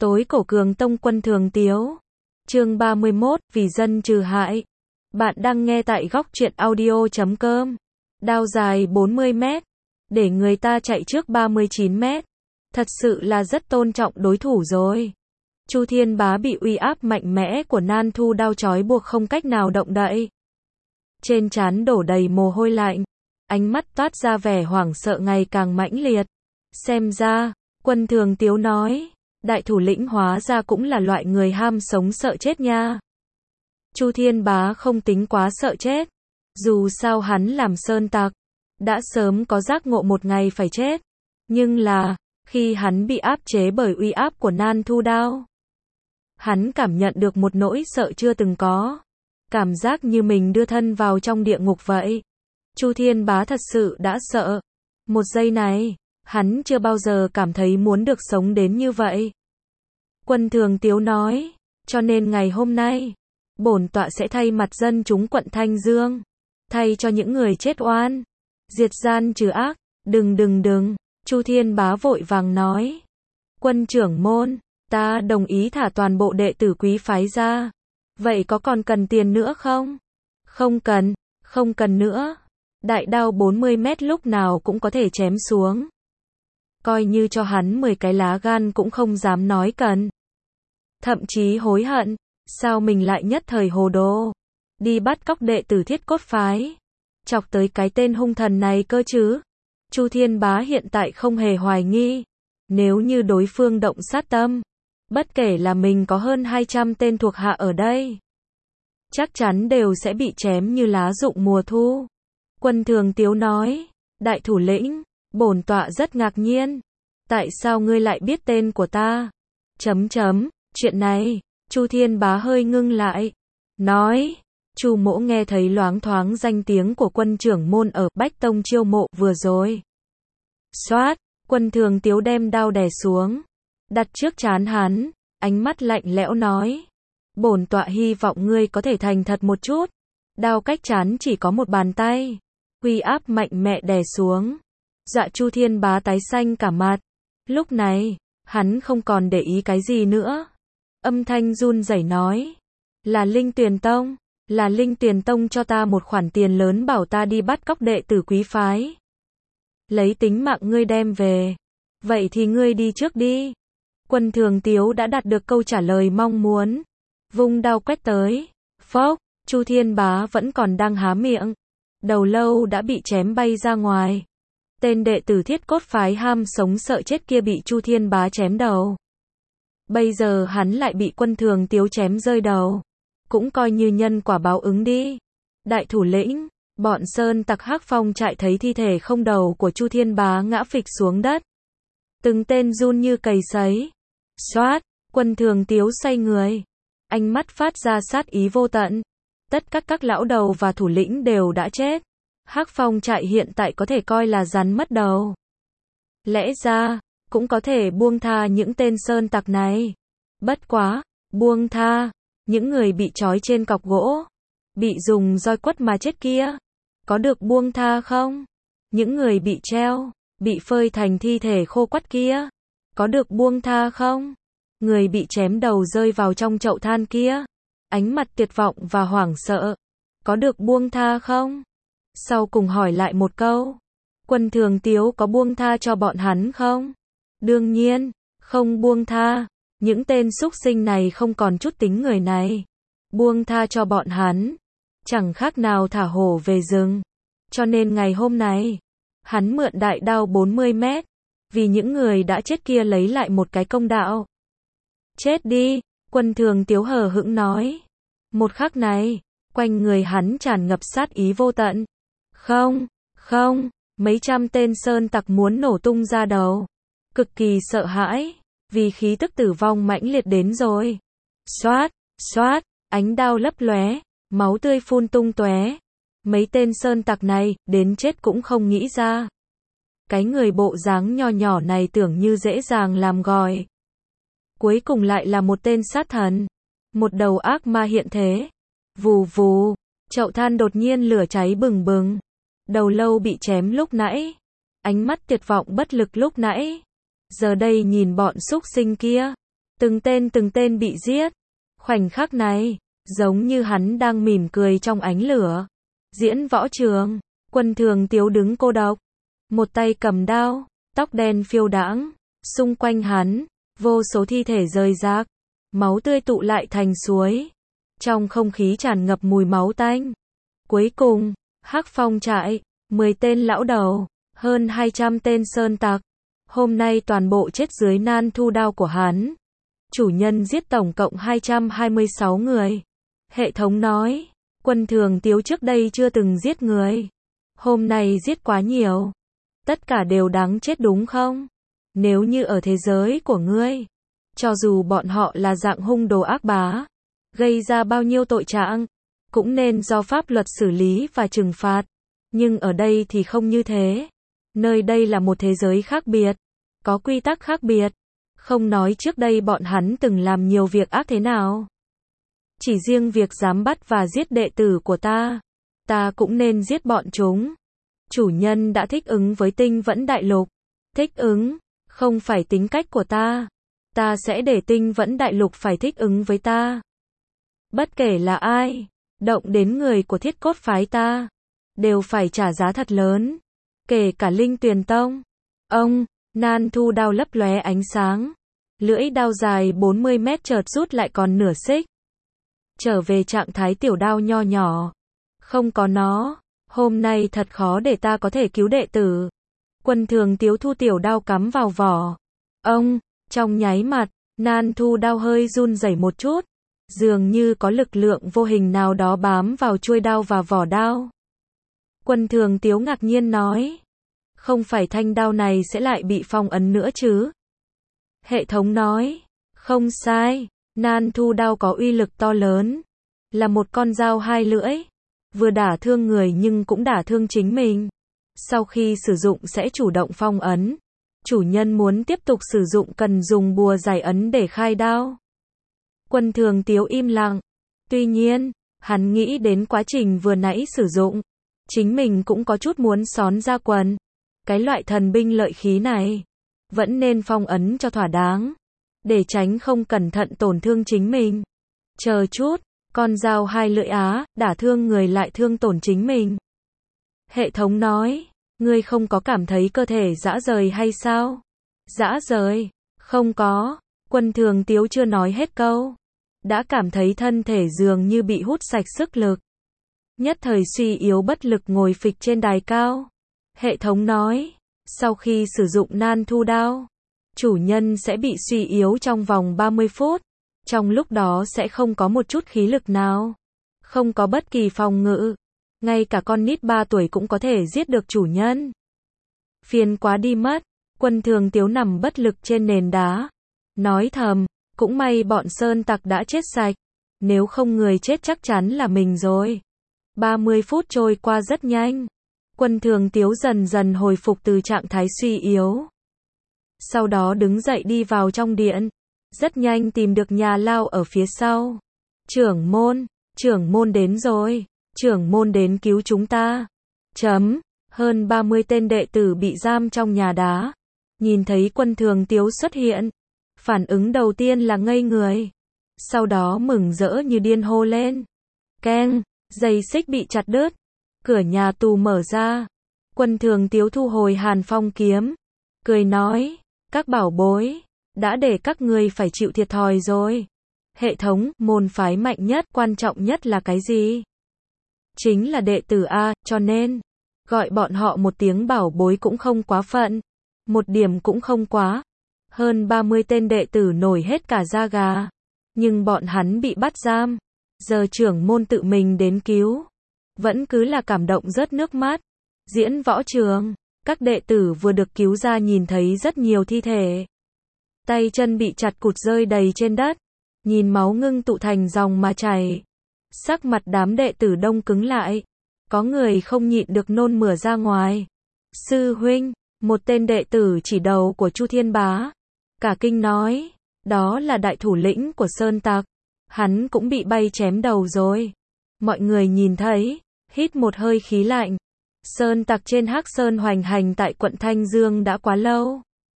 Tối cổ Cường Tông Quân Thường Tiếu. Chương 31, vì dân trừ hại. Bạn đang nghe tại góc truyện audio.com. Đao dài 40 mét, để người ta chạy trước 39 mét. Thật sự là rất tôn trọng đối thủ rồi. Chu Thiên Bá bị uy áp mạnh mẽ của Nan Thu đao trói buộc không cách nào động đậy. Trên trán đổ đầy mồ hôi lạnh, ánh mắt toát ra vẻ hoảng sợ ngày càng mãnh liệt. Xem ra, Quân Thường Tiếu nói, đại thủ lĩnh hóa ra cũng là loại người ham sống sợ chết nha. Chu Thiên Bá không tính quá sợ chết. Dù sao hắn làm sơn tặc, đã sớm có giác ngộ một ngày phải chết. Nhưng là, khi hắn bị áp chế bởi uy áp của Nan Thu đao, hắn cảm nhận được một nỗi sợ chưa từng có. Cảm giác như mình đưa thân vào trong địa ngục vậy. Chu Thiên Bá thật sự đã sợ. Một giây này, hắn chưa bao giờ cảm thấy muốn được sống đến như vậy. Quân Thường Tiếu nói, cho nên ngày hôm nay, bổn tọa sẽ thay mặt dân chúng quận Thanh Dương, thay cho những người chết oan, diệt gian trừ ác. Đừng, Chu Thiên Bá vội vàng nói. Quân trưởng môn, ta đồng ý thả toàn bộ đệ tử quý phái ra. Vậy có còn cần tiền nữa không? Không cần nữa. Đại đao 40 mét lúc nào cũng có thể chém xuống. Coi như cho hắn 10 cái lá gan cũng không dám nói cần. Thậm chí hối hận, sao mình lại nhất thời hồ đồ, đi bắt cóc đệ tử Thiết Cốt phái, chọc tới cái tên hung thần này cơ chứ. Chu Thiên Bá hiện tại không hề hoài nghi, nếu như đối phương động sát tâm, bất kể là mình có hơn 200 tên thuộc hạ ở đây, chắc chắn đều sẽ bị chém như lá rụng mùa thu. Quân Thường Tiếu nói, đại thủ lĩnh, bổn tọa rất ngạc nhiên, tại sao ngươi lại biết tên của ta? Chuyện này, Chu Thiên Bá hơi ngưng lại, nói, Chu mỗ nghe thấy loáng thoáng danh tiếng của quân trưởng môn ở Bách Tông chiêu mộ vừa rồi. Xoát, Quân Thường Tiếu đem đao đè xuống, đặt trước trán hắn, ánh mắt lạnh lẽo nói, bổn tọa hy vọng ngươi có thể thành thật một chút. Đao cách trán chỉ có một bàn tay, uy áp mạnh mẽ đè xuống, dọa Chu Thiên Bá tái xanh cả mặt. Lúc này, hắn không còn để ý cái gì nữa. Âm thanh run rẩy nói, là Linh Tuyền Tông cho ta một khoản tiền lớn bảo ta đi bắt cóc đệ tử quý phái, lấy tính mạng ngươi đem về. Vậy thì ngươi đi trước đi. Quân Thường Tiếu đã đạt được câu trả lời mong muốn, vung đao quét tới. Phốc, Chu Thiên Bá vẫn còn đang há miệng, đầu lâu đã bị chém bay ra ngoài. Tên đệ tử Thiết Cốt phái ham sống sợ chết kia bị Chu Thiên Bá chém đầu. Bây giờ hắn lại bị Quân Thường Tiếu chém rơi đầu. Cũng coi như nhân quả báo ứng đi. Đại thủ lĩnh, bọn sơn tặc Hắc Phong trại thấy thi thể không đầu của Chu Thiên Bá ngã phịch xuống đất. Từng tên run như cầy sấy. Xoát, Quân Thường Tiếu xoay người, ánh mắt phát ra sát ý vô tận. Tất cả các lão đầu và thủ lĩnh đều đã chết. Hắc Phong trại hiện tại có thể coi là rắn mất đầu. Lẽ ra, cũng có thể buông tha những tên sơn tặc này. Bất quá, buông tha những người bị trói trên cọc gỗ, bị dùng roi quất mà chết kia, có được buông tha không? Những người bị treo, bị phơi thành thi thể khô quắt kia, có được buông tha không? Người bị chém đầu rơi vào trong chậu than kia, ánh mặt tuyệt vọng và hoảng sợ, có được buông tha không? Sau cùng hỏi lại một câu, Quân Thường Tiếu có buông tha cho bọn hắn không? Đương nhiên, không buông tha. Những tên súc sinh này không còn chút tính người này. Buông tha cho bọn hắn, chẳng khác nào thả hổ về rừng. Cho nên ngày hôm nay, hắn mượn đại đao 40 mét, vì những người đã chết kia lấy lại một cái công đạo. Chết đi, Quân Thường Tiếu hờ hững nói. Một khắc này, quanh người hắn tràn ngập sát ý vô tận. Không, mấy trăm tên sơn tặc muốn nổ tung ra đầu. Cực kỳ sợ hãi, vì khí tức tử vong mãnh liệt đến rồi. Xoát, ánh đao lấp lóe, máu tươi phun tung tóe. Mấy tên sơn tặc này, đến chết cũng không nghĩ ra. Cái người bộ dáng nho nhỏ này tưởng như dễ dàng làm gỏi. Cuối cùng lại là một tên sát thần. Một đầu ác ma hiện thế. Vù, chậu than đột nhiên lửa cháy bừng bừng. Đầu lâu bị chém lúc nãy. Ánh mắt tuyệt vọng bất lực lúc nãy. Giờ đây nhìn bọn súc sinh kia, từng tên bị giết. Khoảnh khắc này, giống như hắn đang mỉm cười trong ánh lửa. Diễn võ trường, Quân Thường Tiếu đứng cô độc, một tay cầm đao, tóc đen phiêu đãng, xung quanh hắn, vô số thi thể rơi rác, máu tươi tụ lại thành suối. Trong không khí tràn ngập mùi máu tanh. Cuối cùng, Hắc Phong trại, 10 tên lão đầu, hơn 200 tên sơn tặc, hôm nay toàn bộ chết dưới nan thu đao của hắn. Chủ nhân giết tổng cộng 226 người. Hệ thống nói, Quân Thường Tiếu trước đây chưa từng giết người. Hôm nay giết quá nhiều. Tất cả đều đáng chết đúng không? Nếu như ở thế giới của ngươi, cho dù bọn họ là dạng hung đồ ác bá, gây ra bao nhiêu tội trạng, cũng nên do pháp luật xử lý và trừng phạt. Nhưng ở đây thì không như thế. Nơi đây là một thế giới khác biệt, có quy tắc khác biệt. Không nói trước đây bọn hắn từng làm nhiều việc ác thế nào. Chỉ riêng việc dám bắt và giết đệ tử của ta cũng nên giết bọn chúng. Chủ nhân đã thích ứng với Tinh Vẫn Đại Lục. Thích ứng, không phải tính cách của ta. Ta sẽ để Tinh Vẫn Đại Lục phải thích ứng với ta. Bất kể là ai, động đến người của Thiết Cốt phái ta, đều phải trả giá thật lớn. Kể cả Linh Tuyền Tông. Ông, nan thu đao lấp lóe ánh sáng. Lưỡi đao dài 40 mét chợt rút lại còn nửa xích. Trở về trạng thái tiểu đao nho nhỏ. Không có nó, hôm nay thật khó để ta có thể cứu đệ tử. Quân Thường Tiếu thu tiểu đao cắm vào vỏ. Ông, trong nháy mặt, nan thu đao hơi run rẩy một chút. Dường như có lực lượng vô hình nào đó bám vào chuôi đao và vỏ đao. Quân Thường Tiếu ngạc nhiên nói. Không phải thanh đao này sẽ lại bị phong ấn nữa chứ? Hệ thống nói. Không sai, nan thu đao có uy lực to lớn. Là một con dao hai lưỡi. Vừa đả thương người nhưng cũng đả thương chính mình. Sau khi sử dụng sẽ chủ động phong ấn. Chủ nhân muốn tiếp tục sử dụng cần dùng bùa giải ấn để khai đao. Quân Thường Tiếu im lặng. Tuy nhiên, hắn nghĩ đến quá trình vừa nãy sử dụng. Chính mình cũng có chút muốn xón ra quần. Cái loại thần binh lợi khí này, vẫn nên phong ấn cho thỏa đáng. Để tránh không cẩn thận tổn thương chính mình. Chờ chút, con dao hai lưỡi đả thương người lại thương tổn chính mình. Hệ thống nói, ngươi không có cảm thấy cơ thể rã rời hay sao? Rã rời? Không có. Quân Thường Tiếu chưa nói hết câu. Đã cảm thấy thân thể dường như bị hút sạch sức lực. Nhất thời suy yếu bất lực ngồi phịch trên đài cao. Hệ thống nói, sau khi sử dụng nan thu đao, chủ nhân sẽ bị suy yếu trong vòng 30 phút. Trong lúc đó sẽ không có một chút khí lực nào. Không có bất kỳ phòng ngự. Ngay cả con nít 3 tuổi cũng có thể giết được chủ nhân. Phiền quá đi mất. Quân Thường Tiếu nằm bất lực trên nền đá. Nói thầm, cũng may bọn sơn tặc đã chết sạch. Nếu không người chết chắc chắn là mình rồi. 30 phút trôi qua rất nhanh. Quân Thường Tiếu dần dần hồi phục từ trạng thái suy yếu. Sau đó đứng dậy đi vào trong điện. Rất nhanh tìm được nhà lao ở phía sau. Trưởng môn đến rồi. Trưởng môn đến cứu chúng ta. Hơn 30 tên đệ tử bị giam trong nhà đá. Nhìn thấy Quân Thường Tiếu xuất hiện. Phản ứng đầu tiên là ngây người. Sau đó mừng rỡ như điên hô lên. Keng, dây xích bị chặt đứt. Cửa nhà tù mở ra. Quân Thường Tiếu thu hồi Hàn Phong kiếm. Cười nói, các bảo bối, đã để các ngươi phải chịu thiệt thòi rồi. Hệ thống, môn phái mạnh nhất, quan trọng nhất là cái gì? Chính là đệ tử A, cho nên, gọi bọn họ một tiếng bảo bối cũng không quá phận. Một điểm cũng không quá. Hơn 30 tên đệ tử nổi hết cả da gà. Nhưng bọn hắn bị bắt giam. Giờ trưởng môn tự mình đến cứu. Vẫn cứ là cảm động rớt nước mắt. Diễn võ trường, các đệ tử vừa được cứu ra nhìn thấy rất nhiều thi thể. Tay chân bị chặt cụt rơi đầy trên đất. Nhìn máu ngưng tụ thành dòng mà chảy. Sắc mặt đám đệ tử đông cứng lại. Có người không nhịn được nôn mửa ra ngoài. Sư huynh, một tên đệ tử chỉ đầu của Chu Thiên Bá. Cả kinh nói, đó là đại thủ lĩnh của Sơn Tặc. Hắn cũng bị bay chém đầu rồi. Mọi người nhìn thấy, hít một hơi khí lạnh. Sơn Tặc trên Hắc Sơn hoành hành tại quận Thanh Dương đã quá lâu.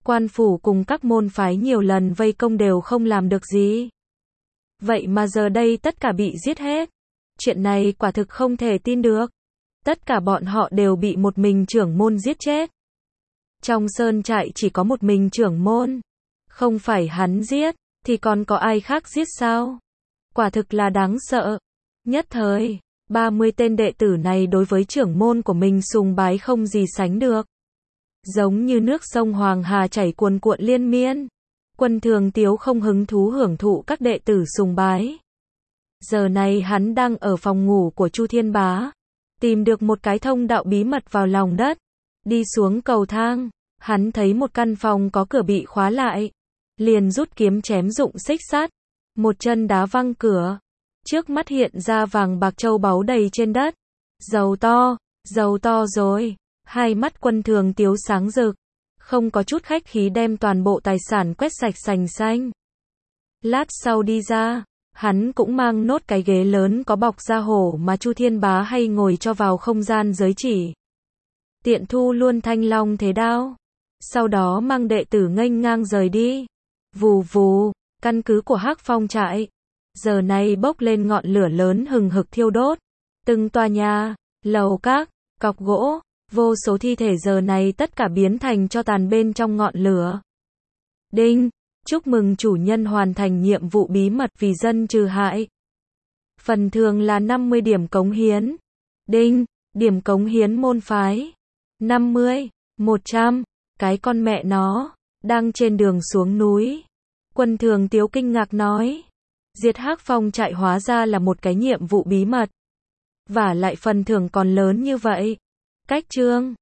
Quan phủ cùng các môn phái nhiều lần vây công đều không làm được gì. Vậy mà giờ đây tất cả bị giết hết. Chuyện này quả thực không thể tin được. Tất cả bọn họ đều bị một mình trưởng môn giết chết. Trong sơn trại chỉ có một mình trưởng môn. Không phải hắn giết, thì còn có ai khác giết sao? Quả thực là đáng sợ. Nhất thời, 30 tên đệ tử này đối với trưởng môn của mình sùng bái không gì sánh được. Giống như nước sông Hoàng Hà chảy cuồn cuộn liên miên. Quân Thường Tiếu không hứng thú hưởng thụ các đệ tử sùng bái. Giờ này hắn đang ở phòng ngủ của Chu Thiên Bá. Tìm được một cái thông đạo bí mật vào lòng đất. Đi xuống cầu thang, hắn thấy một căn phòng có cửa bị khóa lại. Liền rút kiếm chém dụng xích sắt. Một chân đá văng cửa. Trước mắt hiện ra vàng bạc châu báu đầy trên đất. Giàu to rồi. Hai mắt Quân Thường Tiếu sáng rực. Không có chút khách khí đem toàn bộ tài sản quét sạch sành xanh. Lát sau đi ra, hắn cũng mang nốt cái ghế lớn có bọc da hổ mà Chu Thiên Bá hay ngồi cho vào không gian giới chỉ. Tiện thu luôn thanh long thế đao. Sau đó mang đệ tử nghênh ngang rời đi. Vù vù, căn cứ của Hắc Phong trại. Giờ này bốc lên ngọn lửa lớn hừng hực thiêu đốt. Từng tòa nhà, lầu các, cọc gỗ, vô số thi thể giờ này tất cả biến thành tro tàn bên trong ngọn lửa. Đinh, chúc mừng chủ nhân hoàn thành nhiệm vụ bí mật vì dân trừ hại. Phần thưởng là 50 điểm cống hiến. Đinh, điểm cống hiến môn phái. 50, 100, cái con mẹ nó, đang trên đường xuống núi. Quân Thường Tiếu kinh ngạc nói. Diệt Hắc Phong trại hóa ra là một cái nhiệm vụ bí mật. Và lại phần thưởng còn lớn như vậy. Cách chương